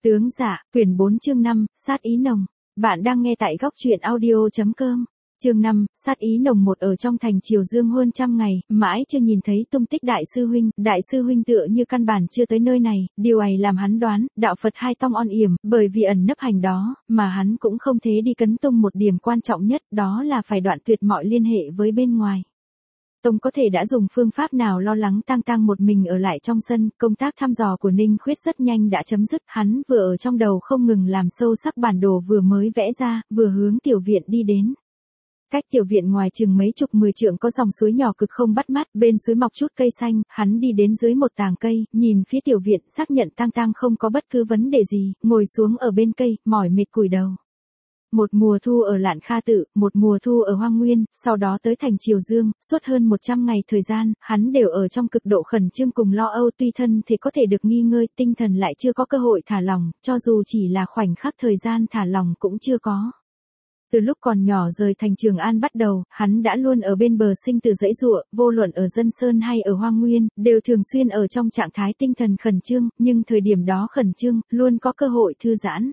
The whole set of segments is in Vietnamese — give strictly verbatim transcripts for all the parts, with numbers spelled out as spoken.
Tướng Dạ, quyển bốn chương năm, sát ý nồng. Bạn đang nghe tại góc truyện audio.com. Chương năm, sát ý nồng. Một ở trong thành Triều Dương hơn trăm ngày, mãi chưa nhìn thấy tung tích đại sư huynh. Đại sư huynh tựa như căn bản chưa tới nơi này, điều ấy làm hắn đoán, đạo Phật hai tông on yểm, bởi vì ẩn nấp hành đó, mà hắn cũng không thế đi cấn tung một điểm quan trọng nhất, đó là phải đoạn tuyệt mọi liên hệ với bên ngoài. Tông có thể đã dùng phương pháp nào lo lắng Tang Tang một mình ở lại trong sân, công tác thăm dò của Ninh Khuyết rất nhanh đã chấm dứt, hắn vừa ở trong đầu không ngừng làm sâu sắc bản đồ vừa mới vẽ ra, vừa hướng tiểu viện đi đến. Cách tiểu viện ngoài chừng mấy chục mười trượng có dòng suối nhỏ cực không bắt mắt, bên suối mọc chút cây xanh, hắn đi đến dưới một tàng cây, nhìn phía tiểu viện, xác nhận Tang Tang không có bất cứ vấn đề gì, ngồi xuống ở bên cây, mỏi mệt cúi đầu. Một mùa thu ở Lạn Kha Tự, một mùa thu ở Hoang Nguyên, sau đó tới thành Triều Dương, suốt hơn một trăm ngày thời gian, hắn đều ở trong cực độ khẩn trương cùng lo âu, tuy thân thì có thể được nghỉ ngơi, tinh thần lại chưa có cơ hội thả lỏng, cho dù chỉ là khoảnh khắc thời gian thả lỏng cũng chưa có. Từ lúc còn nhỏ rời thành Trường An bắt đầu, hắn đã luôn ở bên bờ sinh tử giãy giụa, vô luận ở Dân Sơn hay ở Hoang Nguyên, đều thường xuyên ở trong trạng thái tinh thần khẩn trương, nhưng thời điểm đó khẩn trương, luôn có cơ hội thư giãn.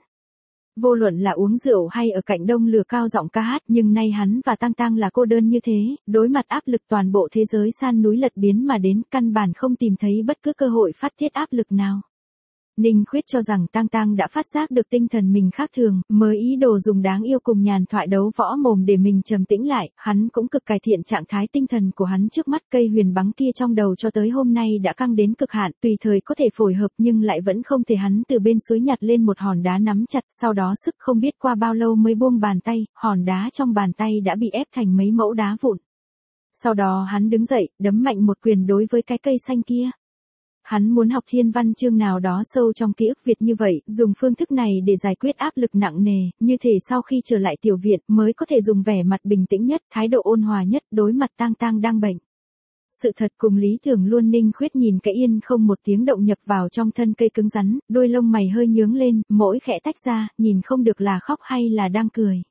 Vô luận là uống rượu hay ở cạnh đông lửa cao giọng ca hát, nhưng nay hắn và Tang Tang là cô đơn như thế, đối mặt áp lực toàn bộ thế giới san núi lật biến mà đến, căn bản không tìm thấy bất cứ cơ hội phát tiết áp lực nào. Ninh Khuyết cho rằng Tang Tang đã phát giác được tinh thần mình khác thường, mới ý đồ dùng đáng yêu cùng nhàn thoại đấu võ mồm để mình trầm tĩnh lại, hắn cũng cực cải thiện trạng thái tinh thần của hắn trước mắt. Cây huyền bắn kia trong đầu cho tới hôm nay đã căng đến cực hạn, tùy thời có thể phối hợp nhưng lại vẫn không thể. Hắn từ bên suối nhặt lên một hòn đá nắm chặt, sau đó sức không biết qua bao lâu mới buông bàn tay, hòn đá trong bàn tay đã bị ép thành mấy mẫu đá vụn. Sau đó hắn đứng dậy, đấm mạnh một quyền đối với cái cây xanh kia. Hắn muốn học thiên văn chương nào đó sâu trong ký ức Việt như vậy, dùng phương thức này để giải quyết áp lực nặng nề, như thể sau khi trở lại tiểu viện mới có thể dùng vẻ mặt bình tĩnh nhất, thái độ ôn hòa nhất đối mặt Tang Tang đang bệnh. Sự thật cùng lý tưởng luôn. Ninh Khuyết nhìn cái yên không một tiếng động nhập vào trong thân cây cứng rắn, đôi lông mày hơi nhướng lên, mỗi khẽ tách ra, nhìn không được là khóc hay là đang cười.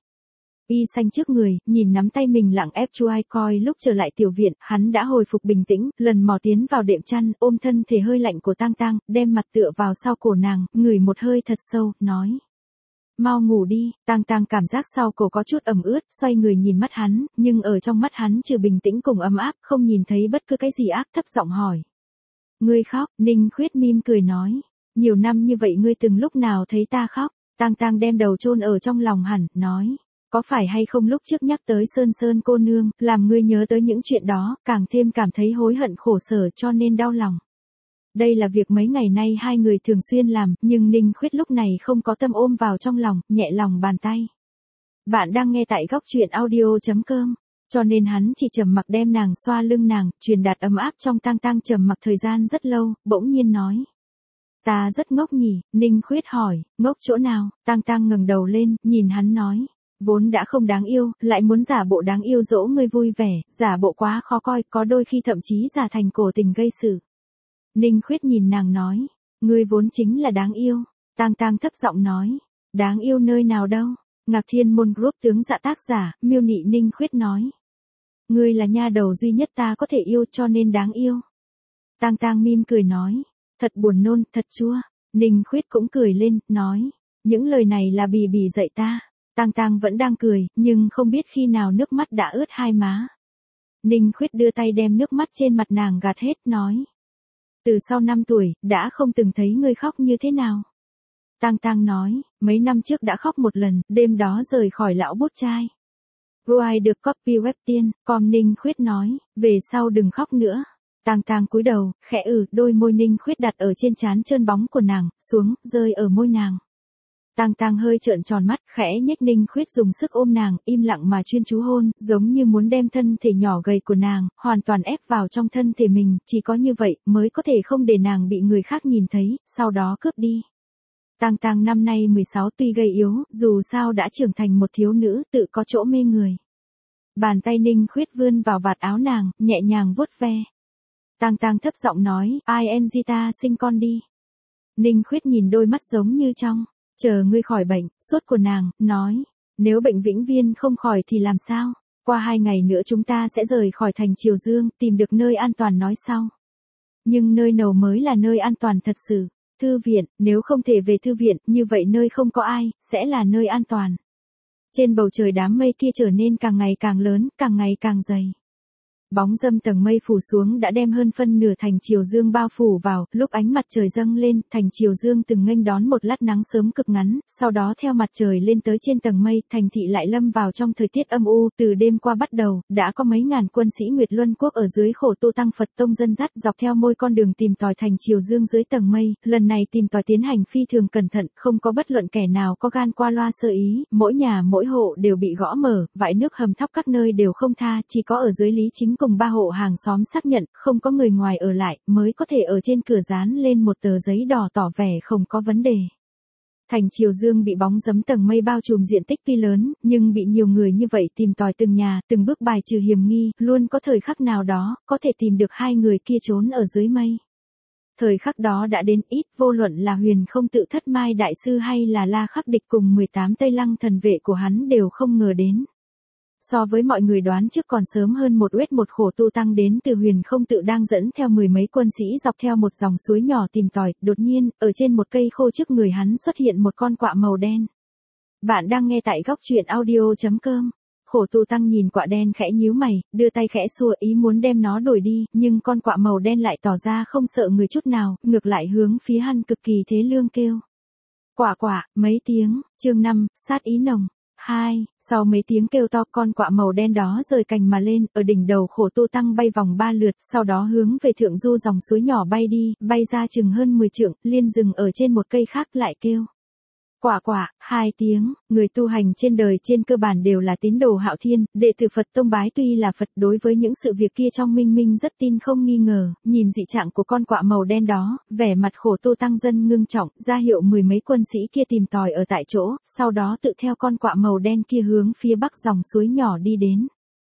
Y xanh trước người, nhìn nắm tay mình lặng ép chuai coi. Lúc trở lại tiểu viện, hắn đã hồi phục bình tĩnh, lần mò tiến vào đệm chăn, ôm thân thể hơi lạnh của Tang Tang, đem mặt tựa vào sau cổ nàng, ngửi một hơi thật sâu, nói: mau ngủ đi. Tang Tang cảm giác sau cổ có chút ẩm ướt, xoay người nhìn mắt hắn, nhưng ở trong mắt hắn trừ bình tĩnh cùng ấm áp, không nhìn thấy bất cứ cái gì ác. Thấp giọng hỏi: ngươi khóc? Ninh Khuyết mỉm cười nói: nhiều năm như vậy ngươi từng lúc nào thấy ta khóc? Tang Tang đem đầu chôn ở trong lòng hẳn, nói: có phải hay không lúc trước nhắc tới Sơn Sơn cô nương, làm ngươi nhớ tới những chuyện đó, càng thêm cảm thấy hối hận khổ sở cho nên đau lòng. Đây là việc mấy ngày nay hai người thường xuyên làm, nhưng Ninh Khuyết lúc này không có tâm ôm vào trong lòng, nhẹ lòng bàn tay. Bạn đang nghe tại góc truyện audio.com, cho nên hắn chỉ trầm mặc đem nàng xoa lưng nàng, truyền đạt ấm áp trong Tang Tang trầm mặc thời gian rất lâu, bỗng nhiên nói: ta rất ngốc nhỉ? Ninh Khuyết hỏi: ngốc chỗ nào? Tang Tang ngẩng đầu lên, nhìn hắn nói: vốn đã không đáng yêu, lại muốn giả bộ đáng yêu dỗ ngươi vui vẻ, giả bộ quá khó coi, có đôi khi thậm chí giả thành cổ tình gây sự. Ninh Khuyết nhìn nàng nói: ngươi vốn chính là đáng yêu. Tang Tang thấp giọng nói: đáng yêu nơi nào đâu? Ngạc Thiên Môn Group Tướng Dạ tác giả, miêu nị. Ninh Khuyết nói: ngươi là nha đầu duy nhất ta có thể yêu cho nên đáng yêu. Tang Tang mỉm cười nói: thật buồn nôn, thật chua. Ninh Khuyết cũng cười lên, nói: những lời này là Bì Bì dạy ta. Tang Tang vẫn đang cười, nhưng không biết khi nào nước mắt đã ướt hai má. Ninh Khuyết đưa tay đem nước mắt trên mặt nàng gạt hết, nói: từ sau năm tuổi, đã không từng thấy ngươi khóc như thế nào. Tang Tang nói: mấy năm trước đã khóc một lần, đêm đó rời khỏi lão bút trai. Ruai được copy web tiên, com. Ninh Khuyết nói: về sau đừng khóc nữa. Tang Tang cúi đầu, khẽ ừ, đôi môi Ninh Khuyết đặt ở trên trán trơn bóng của nàng, xuống, rơi ở môi nàng. Tang Tang hơi trợn tròn mắt, khẽ nhếch. Ninh Khuyết dùng sức ôm nàng, im lặng mà chuyên chú hôn, giống như muốn đem thân thể nhỏ gầy của nàng hoàn toàn ép vào trong thân thể mình, chỉ có như vậy mới có thể không để nàng bị người khác nhìn thấy, sau đó cướp đi. Tang Tang năm nay mười sáu, tuy gầy yếu, dù sao đã trưởng thành một thiếu nữ, tự có chỗ mê người. Bàn tay Ninh Khuyết vươn vào vạt áo nàng, nhẹ nhàng vuốt ve. Tang Tang thấp giọng nói: ai en gi ta sinh con đi. Ninh Khuyết nhìn đôi mắt giống như trong chờ ngươi khỏi bệnh, sốt của nàng, nói: nếu bệnh vĩnh viễn không khỏi thì làm sao? Qua hai ngày nữa chúng ta sẽ rời khỏi thành Triều Dương, tìm được nơi an toàn nói sau. Nhưng nơi nào mới là nơi an toàn thật sự? Thư viện, nếu không thể về thư viện, như vậy nơi không có ai, sẽ là nơi an toàn. Trên bầu trời đám mây kia trở nên càng ngày càng lớn, càng ngày càng dày. Bóng râm tầng mây phủ xuống đã đem hơn phân nửa thành Triều Dương bao phủ vào, lúc ánh mặt trời dâng lên, thành Triều Dương từng nghênh đón một lát nắng sớm cực ngắn, sau đó theo mặt trời lên tới trên tầng mây, thành thị lại lâm vào trong thời tiết âm u, từ đêm qua bắt đầu, đã có mấy ngàn quân sĩ Nguyệt Luân Quốc ở dưới Khổ Tu Tăng Phật Tông dân dắt dọc theo môi con đường tìm tòi thành Triều Dương dưới tầng mây, lần này tìm tòi tiến hành phi thường cẩn thận, không có bất luận kẻ nào có gan qua loa sơ ý, mỗi nhà mỗi hộ đều bị gõ mở, vại nước hầm thấp các nơi đều không tha, chỉ có ở dưới Lý Chính cùng ba hộ hàng xóm xác nhận không có người ngoài ở lại mới có thể ở trên cửa dán lên một tờ giấy đỏ tỏ vẻ không có vấn đề. Thành Triều Dương bị bóng rấm tầng mây bao trùm diện tích tuy lớn, nhưng bị nhiều người như vậy tìm tòi từng nhà, từng bước bài trừ hiểm nghi, luôn có thời khắc nào đó, có thể tìm được hai người kia trốn ở dưới mây. Thời khắc đó đã đến ít, vô luận là Huyền Không Tự Thất Mai Đại Sư hay là La Khắc Địch cùng mười tám Tây Lăng thần vệ của hắn đều không ngờ đến. So với mọi người đoán trước còn sớm hơn một uết một Khổ Tu Tăng đến từ Huyền Không Tự đang dẫn theo mười mấy quân sĩ dọc theo một dòng suối nhỏ tìm tòi, đột nhiên, ở trên một cây khô trước người hắn xuất hiện một con quạ màu đen. Bạn đang nghe tại góc truyện audio chấm com. Khổ Tu Tăng nhìn quạ đen khẽ nhíu mày, đưa tay khẽ xua ý muốn đem nó đuổi đi, nhưng con quạ màu đen lại tỏ ra không sợ người chút nào, ngược lại hướng phía hắn cực kỳ thế lương kêu. Quả quả, mấy tiếng, chương năm, sát ý nồng. Hai, sau mấy tiếng kêu to con quạ màu đen đó rời cành mà lên, ở đỉnh đầu Khổ Tu Tăng bay vòng ba lượt, sau đó hướng về thượng du dòng suối nhỏ bay đi, bay ra chừng hơn mười trượng, liên dừng ở trên một cây khác lại kêu. Quả quả, hai tiếng, người tu hành trên đời trên cơ bản đều là tín đồ Hạo Thiên, đệ tử Phật tông bái tuy là Phật đối với những sự việc kia trong minh minh rất tin không nghi ngờ, nhìn dị trạng của con quạ màu đen đó, vẻ mặt Khổ Tu Tăng dân ngưng trọng, ra hiệu mười mấy quân sĩ kia tìm tòi ở tại chỗ, sau đó tự theo con quạ màu đen kia hướng phía bắc dòng suối nhỏ đi đến.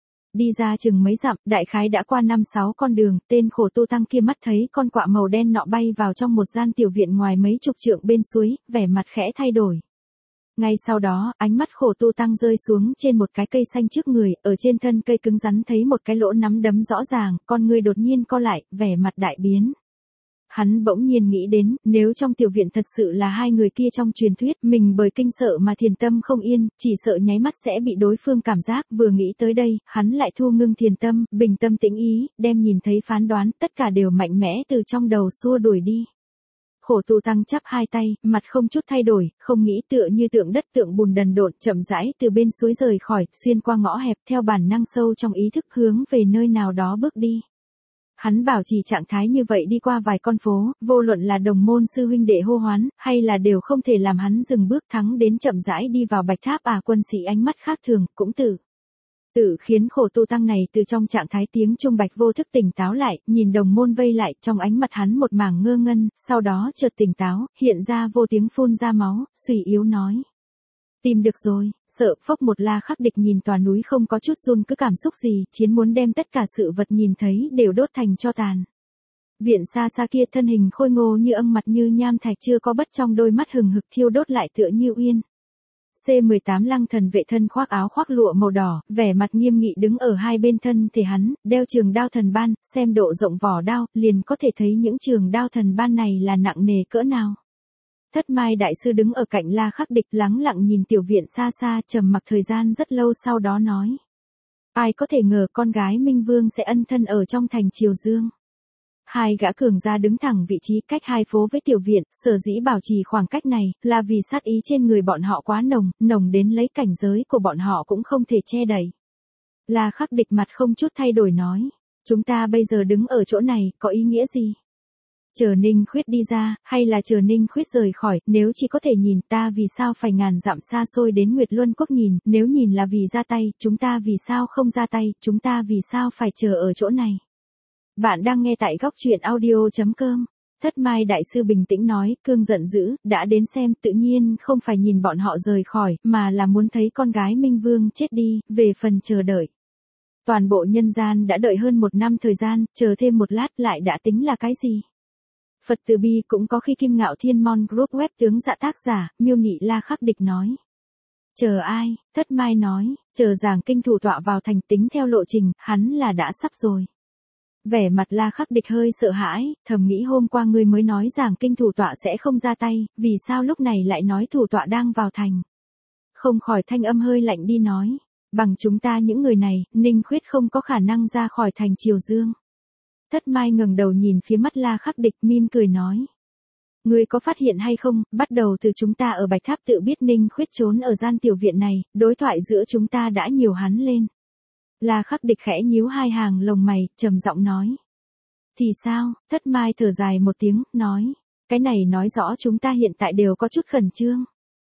Đi ra chừng mấy dặm, đại khái đã qua năm sáu con đường, tên Khổ Tu Tăng kia mắt thấy con quạ màu đen nọ bay vào trong một gian tiểu viện ngoài mấy chục trượng bên suối, vẻ mặt khẽ thay đổi. Ngay sau đó, ánh mắt Khổ Tu Tăng rơi xuống trên một cái cây xanh trước người, ở trên thân cây cứng rắn thấy một cái lỗ nắm đấm rõ ràng, con người đột nhiên co lại, vẻ mặt đại biến. Hắn bỗng nhiên nghĩ đến, nếu trong tiểu viện thật sự là hai người kia trong truyền thuyết, mình bởi kinh sợ mà thiền tâm không yên, chỉ sợ nháy mắt sẽ bị đối phương cảm giác, vừa nghĩ tới đây, hắn lại thu ngưng thiền tâm, bình tâm tĩnh ý, đem nhìn thấy phán đoán, tất cả đều mạnh mẽ từ trong đầu xua đuổi đi. Khổ Tu Tăng chắp hai tay, mặt không chút thay đổi, không nghĩ tựa như tượng đất tượng bùn đần độn, chậm rãi từ bên suối rời khỏi, xuyên qua ngõ hẹp theo bản năng sâu trong ý thức hướng về nơi nào đó bước đi. Hắn bảo trì trạng thái như vậy đi qua vài con phố, vô luận là đồng môn sư huynh đệ hô hoán, hay là đều không thể làm hắn dừng bước thắng đến chậm rãi đi vào Bạch Tháp à quân sĩ ánh mắt khác thường, cũng tự. Tự khiến Khổ Tu Tăng này từ trong trạng thái tiếng trung bạch vô thức tỉnh táo lại, nhìn đồng môn vây lại, trong ánh mặt hắn một mảng ngơ ngân, sau đó chợt tỉnh táo, hiện ra vô tiếng phun ra máu, suy yếu nói. Tìm được rồi, sợ phốc một La Khắc Địch nhìn tòa núi không có chút run cứ cảm xúc gì, chiến muốn đem tất cả sự vật nhìn thấy đều đốt thành tro tàn. Viện xa xa kia thân hình khôi ngô như âng mặt như nham thạch chưa có bất trong đôi mắt hừng hực thiêu đốt lại tựa như uyên. C mười tám Lăng thần vệ thân khoác áo khoác lụa màu đỏ, vẻ mặt nghiêm nghị đứng ở hai bên thân thể hắn, đeo trường đao thần ban, xem độ rộng vỏ đao, liền có thể thấy những trường đao thần ban này là nặng nề cỡ nào. Thất Mai Đại Sư đứng ở cạnh La Khắc Địch lắng lặng nhìn tiểu viện xa xa, trầm mặc thời gian rất lâu sau đó nói. Ai có thể ngờ con gái Minh Vương sẽ ân thân ở trong thành Triều Dương. Hai gã cường gia đứng thẳng vị trí cách hai phố với tiểu viện, sở dĩ bảo trì khoảng cách này, là vì sát ý trên người bọn họ quá nồng, nồng đến lấy cảnh giới của bọn họ cũng không thể che đậy. La Khắc Địch mặt không chút thay đổi nói, chúng ta bây giờ đứng ở chỗ này, có ý nghĩa gì? Chờ Ninh Khuyết đi ra, hay là chờ Ninh Khuyết rời khỏi, nếu chỉ có thể nhìn ta vì sao phải ngàn dặm xa xôi đến Nguyệt Luân Quốc nhìn, nếu nhìn là vì ra tay, chúng ta vì sao không ra tay, chúng ta vì sao phải chờ ở chỗ này. Bạn đang nghe tại góc truyện audio chấm com. Thất Mai Đại Sư bình tĩnh nói, cương giận dữ, đã đến xem, tự nhiên không phải nhìn bọn họ rời khỏi, mà là muốn thấy con gái Minh Vương chết đi, về phần chờ đợi. Toàn bộ nhân gian đã đợi hơn một năm thời gian, chờ thêm một lát lại đã tính là cái gì? Phật từ bi cũng có khi Kim Ngạo Thiên Mon Group web tướng dạ tác giả, miêu nị La Khắc Địch nói. Chờ ai? Thất Mai nói, chờ giảng kinh thủ tọa vào thành tính theo lộ trình, hắn là đã sắp rồi. Vẻ mặt La Khắc Địch hơi sợ hãi, thầm nghĩ hôm qua ngươi mới nói giảng kinh thủ tọa sẽ không ra tay, vì sao lúc này lại nói thủ tọa đang vào thành. Không khỏi thanh âm hơi lạnh đi nói, bằng chúng ta những người này, Ninh Khuyết không có khả năng ra khỏi thành Triều Dương. Thất Mai ngẩng đầu nhìn phía mắt La Khắc Địch mỉm cười nói. Ngươi có phát hiện hay không, bắt đầu từ chúng ta ở Bạch Tháp tự biết Ninh Khuyết trốn ở gian tiểu viện này, đối thoại giữa chúng ta đã nhiều hắn lên. La Khắc Địch khẽ nhíu hai hàng lồng mày, trầm giọng nói. Thì sao, Thất Mai thở dài một tiếng, nói. Cái này nói rõ chúng ta hiện tại đều có chút khẩn trương.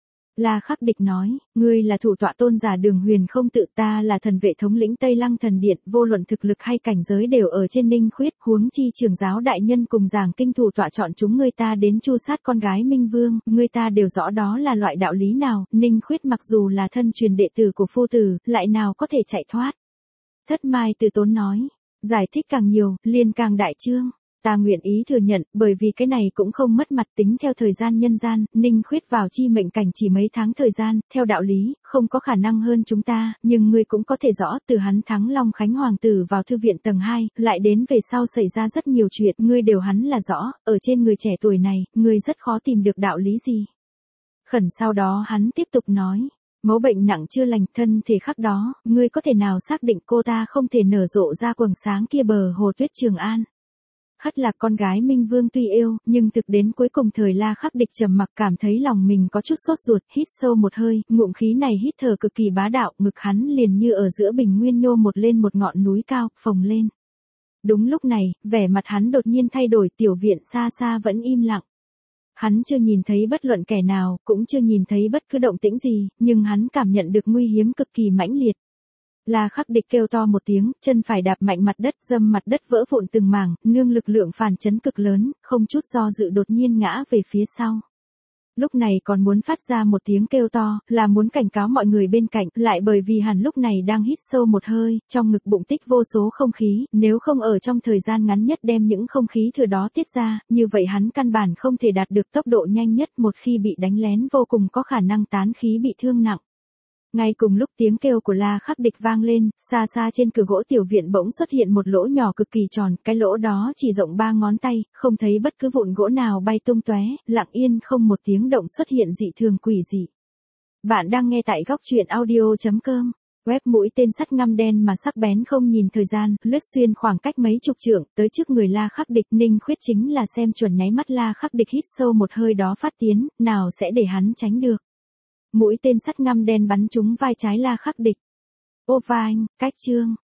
La Khắc Địch nói, ngươi là thủ tọa tôn giả Đường Huyền không tự, ta là thần vệ thống lĩnh Tây Lăng thần điện, vô luận thực lực hay cảnh giới đều ở trên Ninh Khuyết, huống chi trưởng giáo đại nhân cùng giảng kinh thủ tọa chọn chúng ngươi ta đến chu sát con gái Minh Vương, ngươi ta đều rõ đó là loại đạo lý nào, Ninh Khuyết mặc dù là thân truyền đệ tử của phu tử, lại nào có thể chạy thoát. Thất Mai từ tốn nói, giải thích càng nhiều, liền càng đại trương. Ta nguyện ý thừa nhận, bởi vì cái này cũng không mất mặt tính theo thời gian nhân gian, Ninh Khuyết vào chi mệnh cảnh chỉ mấy tháng thời gian, theo đạo lý, không có khả năng hơn chúng ta, nhưng ngươi cũng có thể rõ, từ hắn thắng Long Khánh Hoàng tử vào thư viện tầng hai, lại đến về sau xảy ra rất nhiều chuyện, ngươi đều hắn là rõ, ở trên người trẻ tuổi này, ngươi rất khó tìm được đạo lý gì. Khẩn sau đó hắn tiếp tục nói. Mẫu bệnh nặng chưa lành, thân thể khắc đó, ngươi có thể nào xác định cô ta không thể nở rộ ra quầng sáng kia bờ hồ tuyết Trường An. Hất Lạc con gái Minh Vương tuy yêu, nhưng thực đến cuối cùng thời La Khắc Địch trầm mặc cảm thấy lòng mình có chút sốt ruột, hít sâu một hơi, ngụm khí này hít thở cực kỳ bá đạo, ngực hắn liền như ở giữa bình nguyên nhô một lên một ngọn núi cao, phồng lên. Đúng lúc này, vẻ mặt hắn đột nhiên thay đổi, tiểu viện xa xa vẫn im lặng. Hắn chưa nhìn thấy bất luận kẻ nào, cũng chưa nhìn thấy bất cứ động tĩnh gì, nhưng hắn cảm nhận được nguy hiểm cực kỳ mãnh liệt. La Khắc Địch kêu to một tiếng, chân phải đạp mạnh mặt đất, dâm mặt đất vỡ vụn từng mảng, nương lực lượng phản chấn cực lớn, không chút do dự đột nhiên ngã về phía sau. Lúc này còn muốn phát ra một tiếng kêu to, là muốn cảnh cáo mọi người bên cạnh, lại bởi vì hắn lúc này đang hít sâu một hơi, trong ngực bụng tích vô số không khí, nếu không ở trong thời gian ngắn nhất đem những không khí thừa đó tiết ra, như vậy hắn căn bản không thể đạt được tốc độ nhanh nhất, một khi bị đánh lén vô cùng có khả năng tán khí bị thương nặng. Ngay cùng lúc tiếng kêu của La Khắc Địch vang lên, xa xa trên cửa gỗ tiểu viện bỗng xuất hiện một lỗ nhỏ cực kỳ tròn, cái lỗ đó chỉ rộng ba ngón tay, không thấy bất cứ vụn gỗ nào bay tung tóe, lặng yên không một tiếng động xuất hiện dị thường quỷ dị. Bạn đang nghe tại góc truyện audio chấm com. Web mũi tên sắt ngăm đen mà sắc bén không nhìn thời gian, lướt xuyên khoảng cách mấy chục trượng, tới trước người La Khắc Địch. Ninh Khuyết chính là xem chuẩn nháy mắt La Khắc Địch hít sâu một hơi đó phát tiến, nào sẽ để hắn tránh được. Mũi tên sắt ngăm đen bắn trúng vai trái La Khắc Địch. Ô va anh, cách chương.